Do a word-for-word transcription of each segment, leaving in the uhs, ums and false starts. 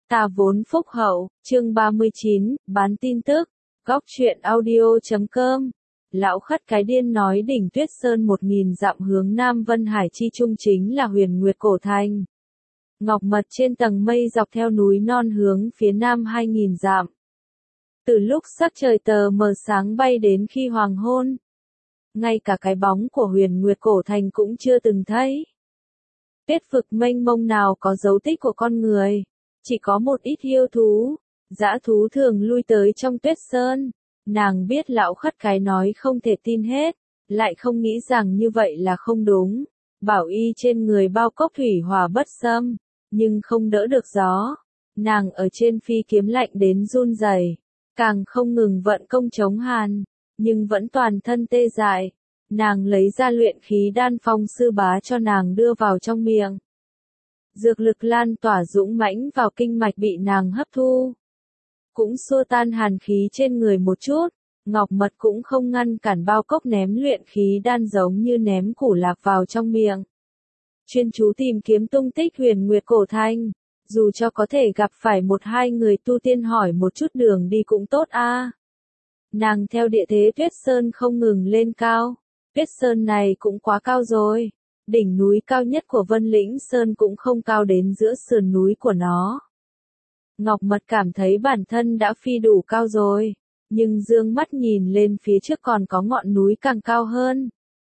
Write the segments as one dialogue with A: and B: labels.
A: Ta vốn phúc hậu, chương ba mươi chín, bán tin tức, góc truyện audio chấm com. Lão khất cái điên nói đỉnh Tuyết Sơn một nghìn dặm hướng Nam Vân Hải chi trung chính là Huyền Nguyệt Cổ Thành. Ngọc mật trên tầng mây dọc theo núi non hướng phía Nam hai nghìn dặm. Từ lúc sắc trời tờ mờ sáng bay đến khi hoàng hôn. Ngay cả cái bóng của Huyền Nguyệt Cổ Thành cũng chưa từng thấy. Tuyết vực mênh mông nào có dấu tích của con người. Chỉ có một ít yêu thú, dã thú thường lui tới trong Tuyết Sơn. Nàng biết lão khất cái nói không thể tin hết, lại không nghĩ rằng như vậy là không đúng. Bảo y trên người bao cốc thủy hỏa bất xâm, nhưng không đỡ được gió. Nàng ở trên phi kiếm lạnh đến run rẩy, càng không ngừng vận công chống hàn, nhưng vẫn toàn thân tê dại. Nàng lấy ra luyện khí đan phong sư bá cho nàng đưa vào trong miệng. Dược lực lan tỏa dũng mãnh vào kinh mạch bị nàng hấp thu. Cũng xua tan hàn khí trên người một chút, Ngọc Mật cũng không ngăn cản bao cốc ném luyện khí đan giống như ném củ lạc vào trong miệng. Chuyên chú tìm kiếm tung tích Huyền Nguyệt Cổ Thành, dù cho có thể gặp phải một hai người tu tiên hỏi một chút đường đi cũng tốt a. À. Nàng theo địa thế Tuyết Sơn không ngừng lên cao, Tuyết Sơn này cũng quá cao rồi. Đỉnh núi cao nhất của Vân Lĩnh Sơn cũng không cao đến giữa sườn núi của nó. Ngọc Mật cảm thấy bản thân đã phi đủ cao rồi, nhưng dương mắt nhìn lên phía trước còn có ngọn núi càng cao hơn.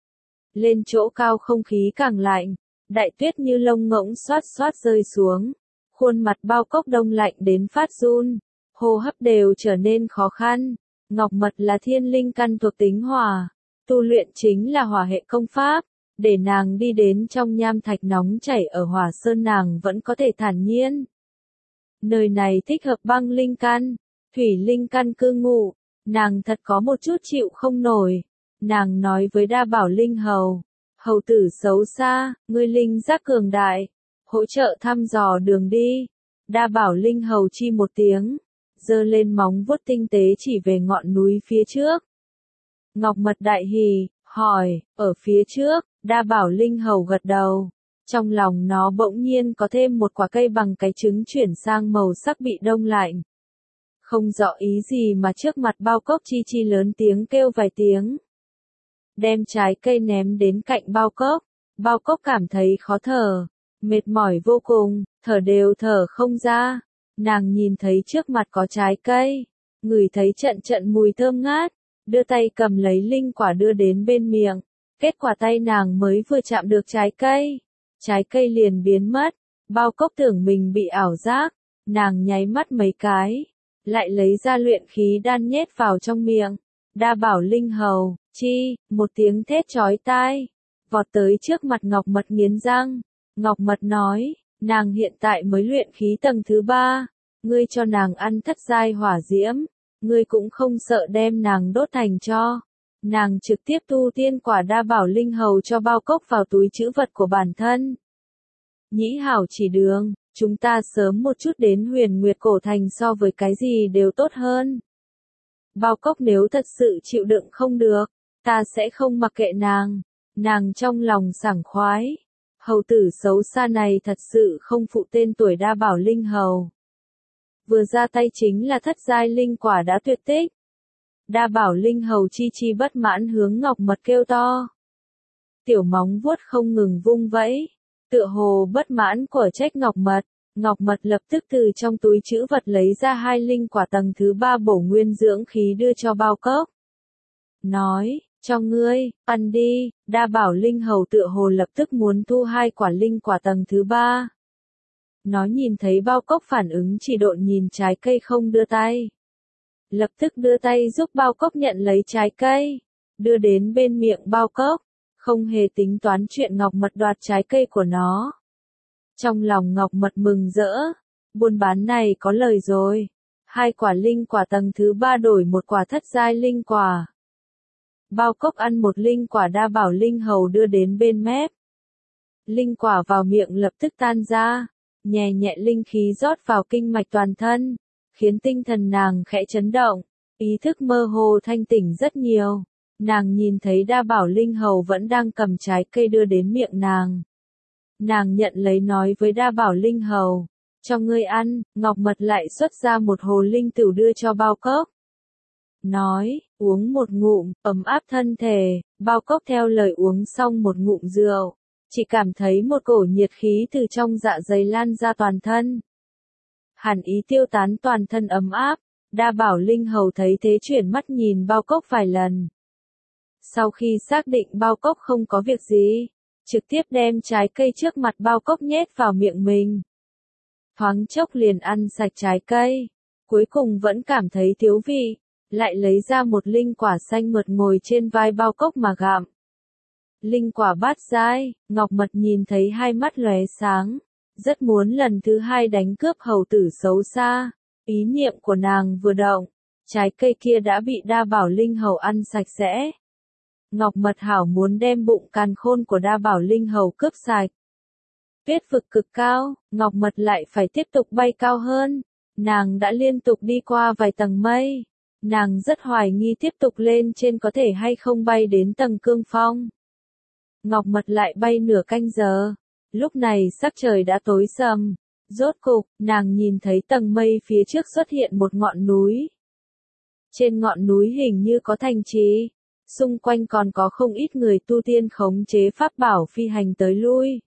A: Lên chỗ cao không khí càng lạnh, đại tuyết như lông ngỗng xoát xoát rơi xuống, khuôn mặt bao cốc đông lạnh đến phát run, hô hấp đều trở nên khó khăn. Ngọc Mật là thiên linh căn thuộc tính hỏa, tu luyện chính là hỏa hệ công pháp. Để nàng đi đến trong nham thạch nóng chảy ở Hỏa Sơn nàng vẫn có thể thản nhiên. Nơi này thích hợp băng linh căn, thủy linh căn cư ngụ, nàng thật có một chút chịu không nổi. Nàng nói với Đa Bảo Linh Hầu, hầu tử xấu xa, ngươi linh giác cường đại, hỗ trợ thăm dò đường đi. Đa Bảo Linh Hầu chi một tiếng, giơ lên móng vuốt tinh tế chỉ về ngọn núi phía trước. Ngọc Mật đại hỉ, hỏi, ở phía trước. Đa Bảo Linh Hầu gật đầu, trong lòng nó bỗng nhiên có thêm một quả cây bằng cái trứng chuyển sang màu sắc bị đông lạnh. Không rõ ý gì mà trước mặt bao cốc chi chi lớn tiếng kêu vài tiếng. Đem trái cây ném đến cạnh bao cốc, bao cốc cảm thấy khó thở, mệt mỏi vô cùng, thở đều thở không ra. Nàng nhìn thấy trước mặt có trái cây, ngửi thấy trận trận mùi thơm ngát, đưa tay cầm lấy linh quả đưa đến bên miệng. Kết quả tay nàng mới vừa chạm được trái cây, trái cây liền biến mất. Bao cốc tưởng mình bị ảo giác, nàng nháy mắt mấy cái, lại lấy ra luyện khí đan nhét vào trong miệng. Đa Bảo Linh Hầu, chi, một tiếng thét chói tai, vọt tới trước mặt Ngọc Mật nghiến răng. Ngọc Mật nói, nàng hiện tại mới luyện khí tầng thứ ba, ngươi cho nàng ăn thất giai hỏa diễm, ngươi cũng không sợ đem nàng đốt thành tro. Nàng trực tiếp tu tiên quả Đa Bảo Linh Hầu cho bao cốc vào túi trữ vật của bản thân. Nhĩ hảo chỉ đường, chúng ta sớm một chút đến Huyền Nguyệt Cổ Thành so với cái gì đều tốt hơn. Bao cốc nếu thật sự chịu đựng không được, ta sẽ không mặc kệ nàng. Nàng trong lòng sảng khoái. Hầu tử xấu xa này thật sự không phụ tên tuổi Đa Bảo Linh Hầu. Vừa ra tay chính là thất giai linh quả đã tuyệt tích. Đa Bảo Linh Hầu chi chi bất mãn hướng Ngọc Mật kêu to. Tiểu móng vuốt không ngừng vung vẫy, tựa hồ bất mãn của trách Ngọc Mật. Ngọc Mật lập tức từ trong túi trữ vật lấy ra hai linh quả tầng thứ ba bổ nguyên dưỡng khí đưa cho bao cốc. Nói, cho ngươi, ăn đi. Đa Bảo Linh Hầu tựa hồ lập tức muốn thu hai quả linh quả tầng thứ ba. Nó nhìn thấy bao cốc phản ứng chỉ độn nhìn trái cây không đưa tay. Lập tức đưa tay giúp bao cốc nhận lấy trái cây, đưa đến bên miệng bao cốc, không hề tính toán chuyện Ngọc Mật đoạt trái cây của nó. Trong lòng Ngọc Mật mừng rỡ, buôn bán này có lời rồi, hai quả linh quả tầng thứ ba đổi một quả thất giai linh quả. Bao cốc ăn một linh quả Đa Bảo Linh Hầu đưa đến bên mép. Linh quả vào miệng lập tức tan ra, nhẹ nhẹ linh khí rót vào kinh mạch toàn thân. Khiến tinh thần nàng khẽ chấn động, ý thức mơ hồ thanh tỉnh rất nhiều. Nàng nhìn thấy Đa Bảo Linh Hầu vẫn đang cầm trái cây đưa đến miệng nàng. Nàng nhận lấy nói với Đa Bảo Linh Hầu, cho ngươi ăn, Ngọc Mật lại xuất ra một hồ linh tửu đưa cho Bao Cốc. Nói, uống một ngụm, ấm áp thân thể, Bao Cốc theo lời uống xong một ngụm rượu, chỉ cảm thấy một cổ nhiệt khí từ trong dạ dày lan ra toàn thân. Hàn ý tiêu tán, toàn thân ấm áp, Đa Bảo Linh Hầu thấy thế chuyển mắt nhìn Bao Cốc vài lần. Sau khi xác định Bao Cốc không có việc gì, trực tiếp đem trái cây trước mặt Bao Cốc nhét vào miệng mình. Thoáng chốc liền ăn sạch trái cây, cuối cùng vẫn cảm thấy thiếu vị, lại lấy ra một linh quả xanh mượt ngồi trên vai Bao Cốc mà gặm. Linh quả bát giai, Ngọc Mật nhìn thấy hai mắt lóe sáng, rất muốn lần thứ hai đánh cướp hầu tử xấu xa. Ý niệm của nàng vừa động, trái cây kia đã bị Đa Bảo Linh Hầu ăn sạch sẽ. Ngọc Mật hảo muốn đem bụng càn khôn của Đa Bảo Linh Hầu cướp sạch. Tuyết vực cực cao, Ngọc Mật lại phải tiếp tục bay cao hơn. Nàng đã liên tục đi qua vài tầng mây. Nàng rất hoài nghi tiếp tục lên trên có thể hay không bay đến tầng cương phong. Ngọc Mật lại bay nửa canh giờ. Lúc này sắc trời đã tối sầm. Rốt cục, nàng nhìn thấy tầng mây phía trước xuất hiện một ngọn núi. Trên ngọn núi hình như có thành trì. Xung quanh còn có không ít người tu tiên khống chế pháp bảo phi hành tới lui.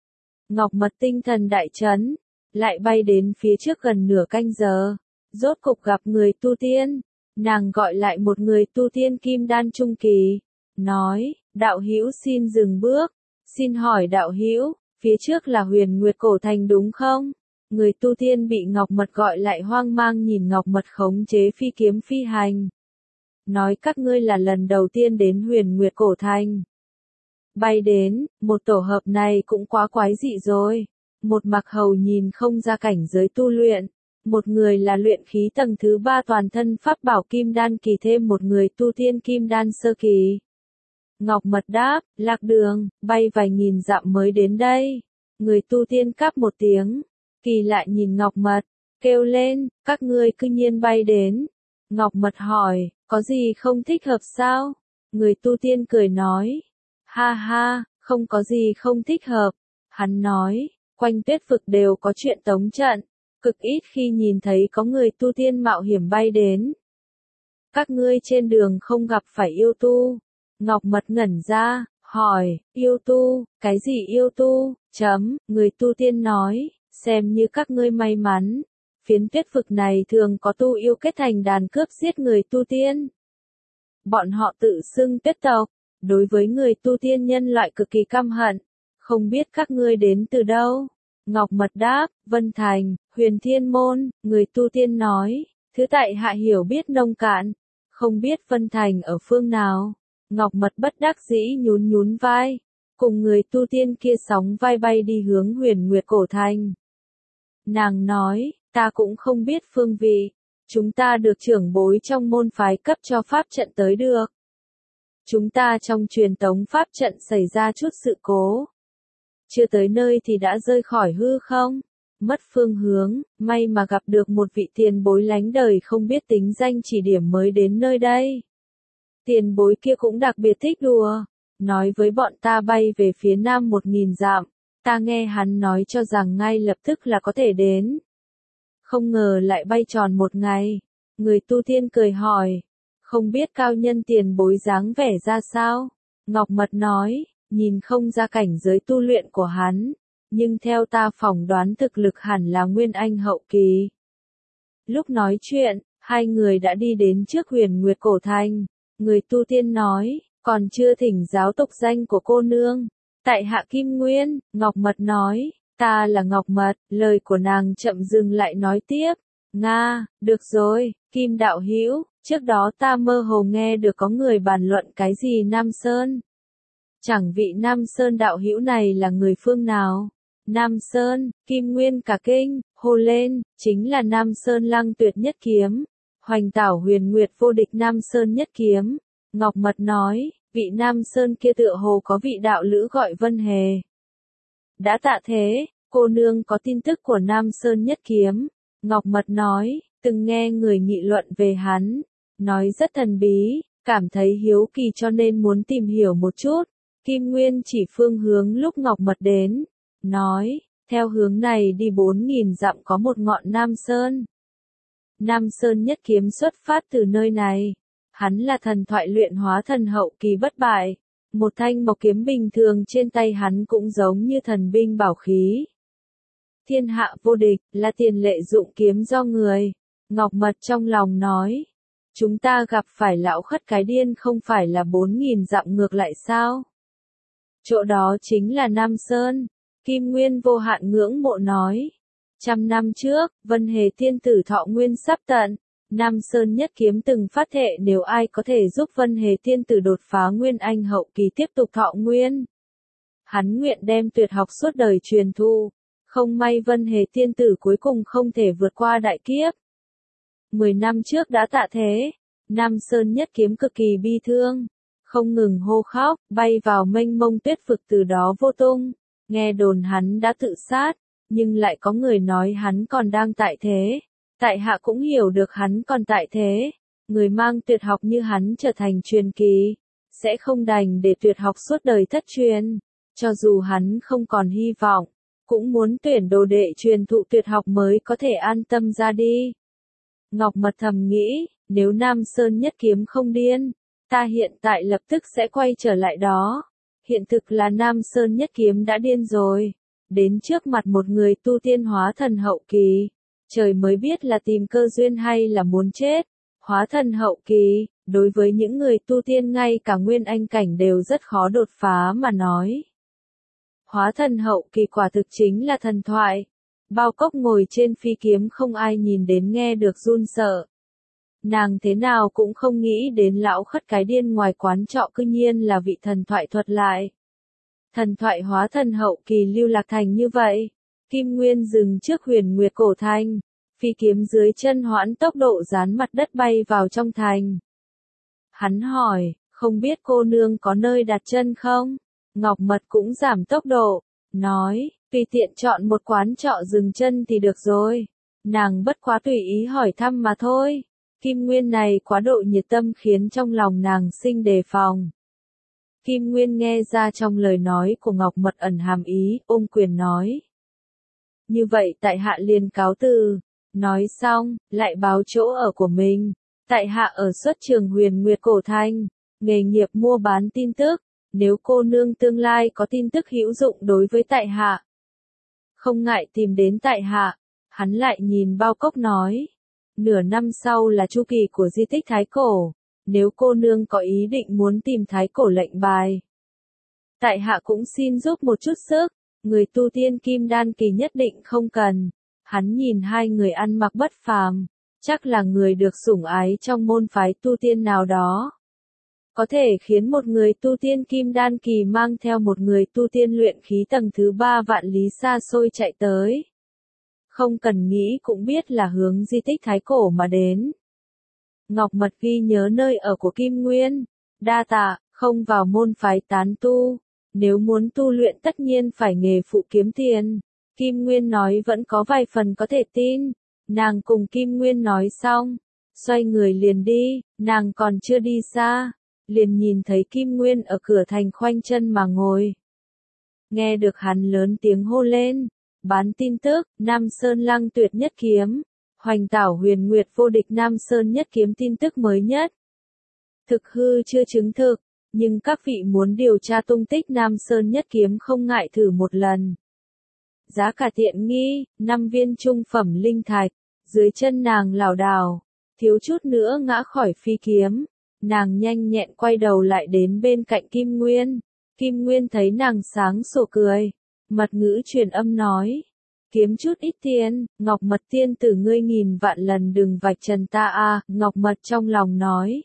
A: Ngọc Mật tinh thần đại chấn, lại bay đến phía trước gần nửa canh giờ. Rốt cục gặp người tu tiên. Nàng gọi lại một người tu tiên kim đan trung kỳ. Nói, đạo hữu xin dừng bước. Xin hỏi đạo hữu, phía trước là Huyền Nguyệt Cổ Thành đúng không? Người tu tiên bị Ngọc Mật gọi lại hoang mang nhìn Ngọc Mật khống chế phi kiếm phi hành. Nói các ngươi là lần đầu tiên đến Huyền Nguyệt Cổ Thành. Bay đến, một tổ hợp này cũng quá quái dị rồi. Một mặc hầu nhìn không ra cảnh giới tu luyện. Một người là luyện khí tầng thứ ba toàn thân pháp bảo kim đan kỳ, thêm một người tu tiên kim đan sơ kỳ. Ngọc Mật đáp, lạc đường, bay vài nghìn dặm mới đến đây. Người tu tiên cáp một tiếng, kỳ lại nhìn Ngọc Mật, kêu lên, các ngươi cư nhiên bay đến. Ngọc Mật hỏi, có gì không thích hợp sao? Người tu tiên cười nói, ha ha, không có gì không thích hợp. Hắn nói, quanh tuyết vực đều có chuyện tống trận, cực ít khi nhìn thấy có người tu tiên mạo hiểm bay đến. Các ngươi trên đường không gặp phải yêu tu. Ngọc Mật ngẩn ra, hỏi, yêu tu, cái gì yêu tu? Chấm, người tu tiên nói, xem như các ngươi may mắn. Phiến tuyết vực này thường có tu yêu kết thành đàn cướp giết người tu tiên. Bọn họ tự xưng tuyết tộc, đối với người tu tiên nhân loại cực kỳ căm hận. Không biết các ngươi đến từ đâu? Ngọc Mật đáp, Vân Thành, Huyền Thiên Môn. Người tu tiên nói, thứ tại hạ hiểu biết nông cạn, không biết Vân Thành ở phương nào. Ngọc Mật bất đắc dĩ nhún nhún vai, cùng người tu tiên kia sóng vai bay đi hướng Huyền Nguyệt Cổ Thành. Nàng nói, ta cũng không biết phương vị, chúng ta được trưởng bối trong môn phái cấp cho pháp trận tới được. Chúng ta trong truyền tống pháp trận xảy ra chút sự cố. Chưa tới nơi thì đã rơi khỏi hư không, mất phương hướng, may mà gặp được một vị tiền bối lánh đời không biết tính danh chỉ điểm mới đến nơi đây. Tiền bối kia cũng đặc biệt thích đùa, nói với bọn ta bay về phía nam một nghìn dặm, ta nghe hắn nói cho rằng ngay lập tức là có thể đến. Không ngờ lại bay tròn một ngày. Người tu tiên cười hỏi, không biết cao nhân tiền bối dáng vẻ ra sao? Ngọc Mật nói, nhìn không ra cảnh giới tu luyện của hắn, nhưng theo ta phỏng đoán thực lực hẳn là nguyên anh hậu kỳ. Lúc nói chuyện, hai người đã đi đến trước Huyền Nguyệt Cổ Thành. Người tu tiên nói, còn chưa thỉnh giáo tục danh của cô nương. Tại hạ Kim Nguyên. Ngọc Mật nói, ta là Ngọc Mật. Lời của nàng chậm dừng lại nói tiếp, Nga, được rồi, Kim đạo hữu, trước đó ta mơ hồ nghe được có người bàn luận cái gì Nam Sơn. Chẳng vị Nam Sơn đạo hữu này là người phương nào? Nam Sơn, Kim Nguyên cả kinh, hô lên, chính là Nam Sơn Lăng Tuyệt Nhất Kiếm. Hoành tảo huyền nguyệt vô địch Nam Sơn Nhất Kiếm. Ngọc Mật nói, vị Nam Sơn kia tựa hồ có vị đạo lữ gọi Vân Hề. Đã tạ thế, cô nương có tin tức của Nam Sơn Nhất Kiếm. Ngọc Mật nói, từng nghe người nghị luận về hắn, nói rất thần bí, cảm thấy hiếu kỳ cho nên muốn tìm hiểu một chút. Kim Nguyên chỉ phương hướng lúc Ngọc Mật đến, nói, Theo hướng này đi bốn nghìn dặm có một ngọn Nam Sơn. Nam Sơn nhất kiếm xuất phát từ nơi này. Hắn là thần thoại luyện hóa thần hậu kỳ bất bại. Một thanh mộc kiếm bình thường trên tay hắn cũng giống như thần binh bảo khí. Thiên hạ vô địch, là tiền lệ dụng kiếm do người. Ngọc Mật trong lòng nói. Chúng ta gặp phải lão khất cái điên không phải là bốn nghìn dặm ngược lại sao? Chỗ đó chính là Nam Sơn. Kim Nguyên vô hạn ngưỡng mộ nói. Trăm năm trước, Vân Hề tiên tử thọ nguyên sắp tận. Nam Sơn nhất kiếm từng phát thệ nếu ai có thể giúp Vân Hề tiên tử đột phá Nguyên Anh hậu kỳ tiếp tục thọ nguyên. Hắn nguyện đem tuyệt học suốt đời truyền thụ. Không may Vân Hề tiên tử cuối cùng không thể vượt qua đại kiếp. Mười năm trước đã tạ thế. Nam Sơn nhất kiếm cực kỳ bi thương. Không ngừng hô khóc, bay vào mênh mông tuyết vực từ đó vô tung. Nghe đồn hắn đã tự sát, nhưng lại có người nói hắn còn đang tại thế. Tại hạ cũng hiểu được hắn còn tại thế. Người mang tuyệt học như hắn trở thành truyền kỳ, sẽ không đành để tuyệt học suốt đời thất truyền. Cho dù hắn không còn hy vọng, cũng muốn tuyển đồ đệ truyền thụ tuyệt học mới có thể an tâm ra đi. Ngọc Mật thầm nghĩ, nếu Nam Sơn nhất kiếm không điên, ta hiện tại lập tức sẽ quay trở lại đó. Hiện thực là Nam Sơn nhất kiếm đã điên rồi. Đến trước mặt một người tu tiên hóa thần hậu kỳ. Trời mới biết là tìm cơ duyên hay là muốn chết. Hóa thần hậu kỳ, đối với những người tu tiên ngay cả nguyên anh cảnh đều rất khó đột phá mà nói. Hóa thần hậu kỳ quả thực chính là thần thoại. Bao Cốc ngồi trên phi kiếm không ai nhìn đến nghe được run sợ. Nàng thế nào cũng không nghĩ đến lão khất cái điên ngoài quán trọ cư nhiên là vị thần thoại thuật lại. Thần thoại hóa thần hậu kỳ lưu lạc thành như vậy. Kim Nguyên dừng trước Huyền Nguyệt cổ thành. Phi kiếm dưới chân hoãn tốc độ dán mặt đất bay vào trong thành. Hắn hỏi, không biết cô nương có nơi đặt chân không? Ngọc Mật cũng giảm tốc độ. Nói, tùy tiện chọn một quán trọ dừng chân thì được rồi. Nàng bất quá tùy ý hỏi thăm mà thôi. Kim Nguyên này quá độ nhiệt tâm khiến trong lòng nàng sinh đề phòng. Kim Nguyên nghe ra trong lời nói của Ngọc Mật ẩn hàm ý, ôm quyền nói. Như vậy tại hạ liền cáo từ. Nói xong, lại báo chỗ ở của mình. Tại hạ ở xuất trường Huyền Nguyệt cổ thành, nghề nghiệp mua bán tin tức. Nếu cô nương tương lai có tin tức hữu dụng đối với tại hạ, không ngại tìm đến tại hạ. Hắn lại nhìn Bao Cốc nói. Nửa năm sau là chu kỳ của di tích Thái Cổ. Nếu cô nương có ý định muốn tìm Thái Cổ lệnh bài, tại hạ cũng xin giúp một chút sức. Người tu tiên kim đan kỳ nhất định không cần. Hắn nhìn hai người ăn mặc bất phàm, chắc là người được sủng ái trong môn phái tu tiên nào đó. Có thể khiến một người tu tiên kim đan kỳ mang theo một người tu tiên luyện khí tầng thứ ba vạn lý xa xôi chạy tới. Không cần nghĩ cũng biết là hướng di tích Thái Cổ mà đến. Ngọc Mật ghi nhớ nơi ở của Kim Nguyên. Đa tạ, không vào môn phái tán tu. Nếu muốn tu luyện tất nhiên phải nghề phụ kiếm tiền. Kim Nguyên nói vẫn có vài phần có thể tin. Nàng cùng Kim Nguyên nói xong, xoay người liền đi. Nàng còn chưa đi xa, liền nhìn thấy Kim Nguyên ở cửa thành khoanh chân mà ngồi. Nghe được hắn lớn tiếng hô lên. Bán tin tức, Nam Sơn Lăng tuyệt nhất kiếm. Hoành tảo Huyền Nguyệt vô địch Nam Sơn nhất kiếm tin tức mới nhất. Thực hư chưa chứng thực, nhưng các vị muốn điều tra tung tích Nam Sơn nhất kiếm không ngại thử một lần. Giá cả tiện nghi, năm viên trung phẩm linh thạch. Dưới chân nàng lảo đảo, thiếu chút nữa ngã khỏi phi kiếm. Nàng nhanh nhẹn quay đầu lại đến bên cạnh Kim Nguyên. Kim Nguyên thấy nàng sáng sủa cười. Mật ngữ truyền âm nói. Kiếm chút ít tiền, Ngọc Mật tiên tử ngươi nghìn vạn lần đừng vạch trần ta a. Ngọc Mật trong lòng nói.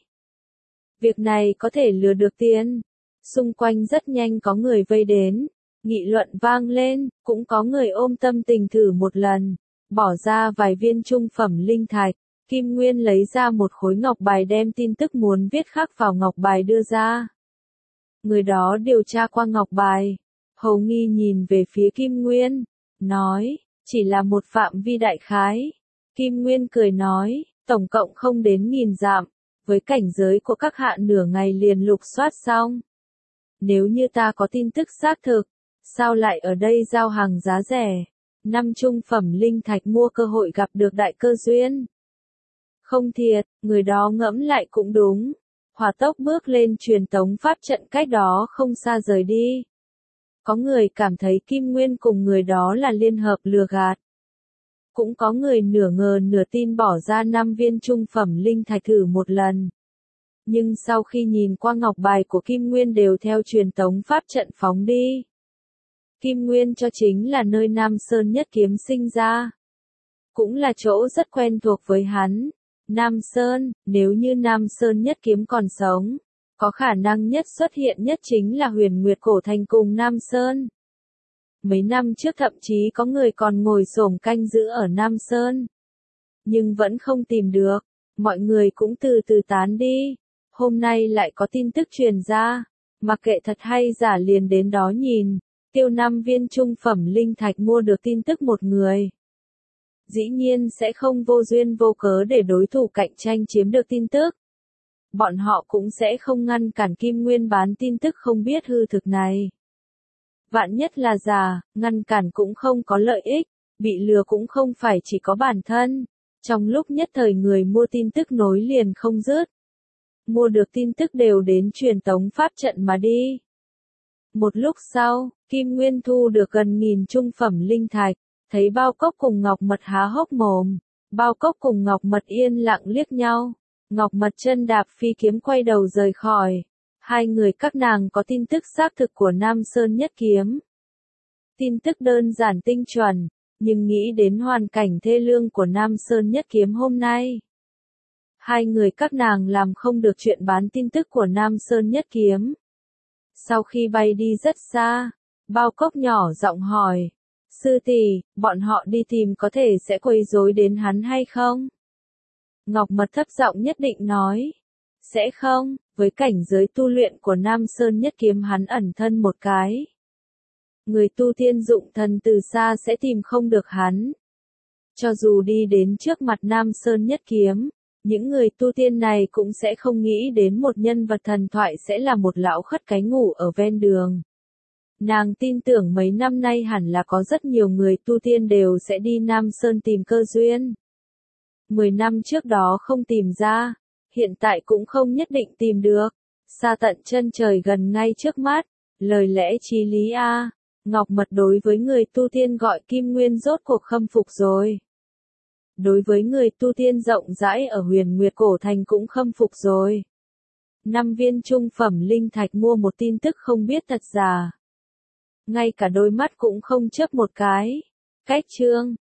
A: Việc này có thể lừa được tiền. Xung quanh rất nhanh có người vây đến. Nghị luận vang lên, cũng có người ôm tâm tình thử một lần. Bỏ ra vài viên trung phẩm linh thạch. Kim Nguyên lấy ra một khối ngọc bài đem tin tức muốn viết khắc vào ngọc bài đưa ra. Người đó điều tra qua ngọc bài. Hầu nghi nhìn về phía Kim Nguyên. Nói, chỉ là một phạm vi đại khái. Kim Nguyên cười nói, tổng cộng không đến nghìn dặm. Với cảnh giới của các hạ nửa ngày liền lục soát xong. Nếu như ta có tin tức xác thực, Sao lại ở đây giao hàng giá rẻ? Năm trung phẩm linh thạch mua cơ hội gặp được đại cơ duyên. Không thiệt, người đó ngẫm lại cũng đúng. Hỏa tốc bước lên truyền tống pháp trận cách đó không xa rời đi. Có người cảm thấy Kim Nguyên cùng người đó là liên hợp lừa gạt. Cũng có người nửa ngờ nửa tin bỏ ra năm viên trung phẩm linh thạch thử một lần. Nhưng sau khi nhìn qua ngọc bài của Kim Nguyên đều theo truyền tống pháp trận phóng đi. Kim Nguyên cho chính là nơi Nam Sơn Nhất Kiếm sinh ra. Cũng là chỗ rất quen thuộc với hắn. Nam Sơn, nếu như Nam Sơn Nhất Kiếm còn sống, có khả năng nhất xuất hiện nhất chính là Huyền Nguyệt Cổ Thành cùng Nam Sơn. Mấy năm trước thậm chí có người còn ngồi xổm canh giữ ở Nam Sơn. Nhưng vẫn không tìm được, mọi người cũng từ từ tán đi. Hôm nay lại có tin tức truyền ra, mặc kệ thật hay giả liền đến đó nhìn. Tiêu năm viên trung phẩm linh thạch mua được tin tức một người. Dĩ nhiên sẽ không vô duyên vô cớ để đối thủ cạnh tranh chiếm được tin tức. Bọn họ cũng sẽ không ngăn cản Kim Nguyên bán tin tức không biết hư thực này. Vạn nhất là giả, ngăn cản cũng không có lợi ích, bị lừa cũng không phải chỉ có bản thân. Trong lúc nhất thời người mua tin tức nối liền không dứt. Mua được tin tức đều đến truyền tống pháp trận mà đi. Một lúc sau, Kim Nguyên thu được gần nghìn trung phẩm linh thạch, thấy Bao Cốc cùng Ngọc Mật há hốc mồm. Bao Cốc cùng Ngọc Mật yên lặng liếc nhau. Ngọc Mật chân đạp phi kiếm quay đầu rời khỏi. Hai người các nàng có tin tức xác thực của Nam Sơn Nhất Kiếm. Tin tức đơn giản tinh chuẩn, nhưng nghĩ đến hoàn cảnh thê lương của Nam Sơn Nhất Kiếm hôm nay. Hai người các nàng làm không được chuyện bán tin tức của Nam Sơn Nhất Kiếm. Sau khi bay đi rất xa, Bao Cốc nhỏ giọng hỏi. Sư tỷ, bọn họ đi tìm có thể sẽ quấy rối đến hắn hay không? Ngọc Mật thấp giọng nhất định nói. Sẽ không, với cảnh giới tu luyện của Nam Sơn Nhất Kiếm hắn ẩn thân một cái. Người tu tiên dụng thần từ xa sẽ tìm không được hắn. Cho dù đi đến trước mặt Nam Sơn Nhất Kiếm, những người tu tiên này cũng sẽ không nghĩ đến một nhân vật thần thoại sẽ là một lão khất cái ngủ ở ven đường. Nàng tin tưởng mấy năm nay hẳn là có rất nhiều người tu tiên đều sẽ đi Nam Sơn tìm cơ duyên. Mười năm trước đó không tìm ra, hiện tại cũng không nhất định tìm được. Xa tận chân trời gần ngay trước mắt, lời lẽ chí lý a. Ngọc Mật đối với người tu tiên gọi Kim Nguyên rốt cuộc khâm phục rồi. Đối với người tu tiên rộng rãi ở Huyền Nguyệt Cổ Thành cũng khâm phục rồi. Năm viên trung phẩm linh thạch mua một tin tức không biết thật giả. Ngay cả đôi mắt cũng không chớp một cái. Cách chương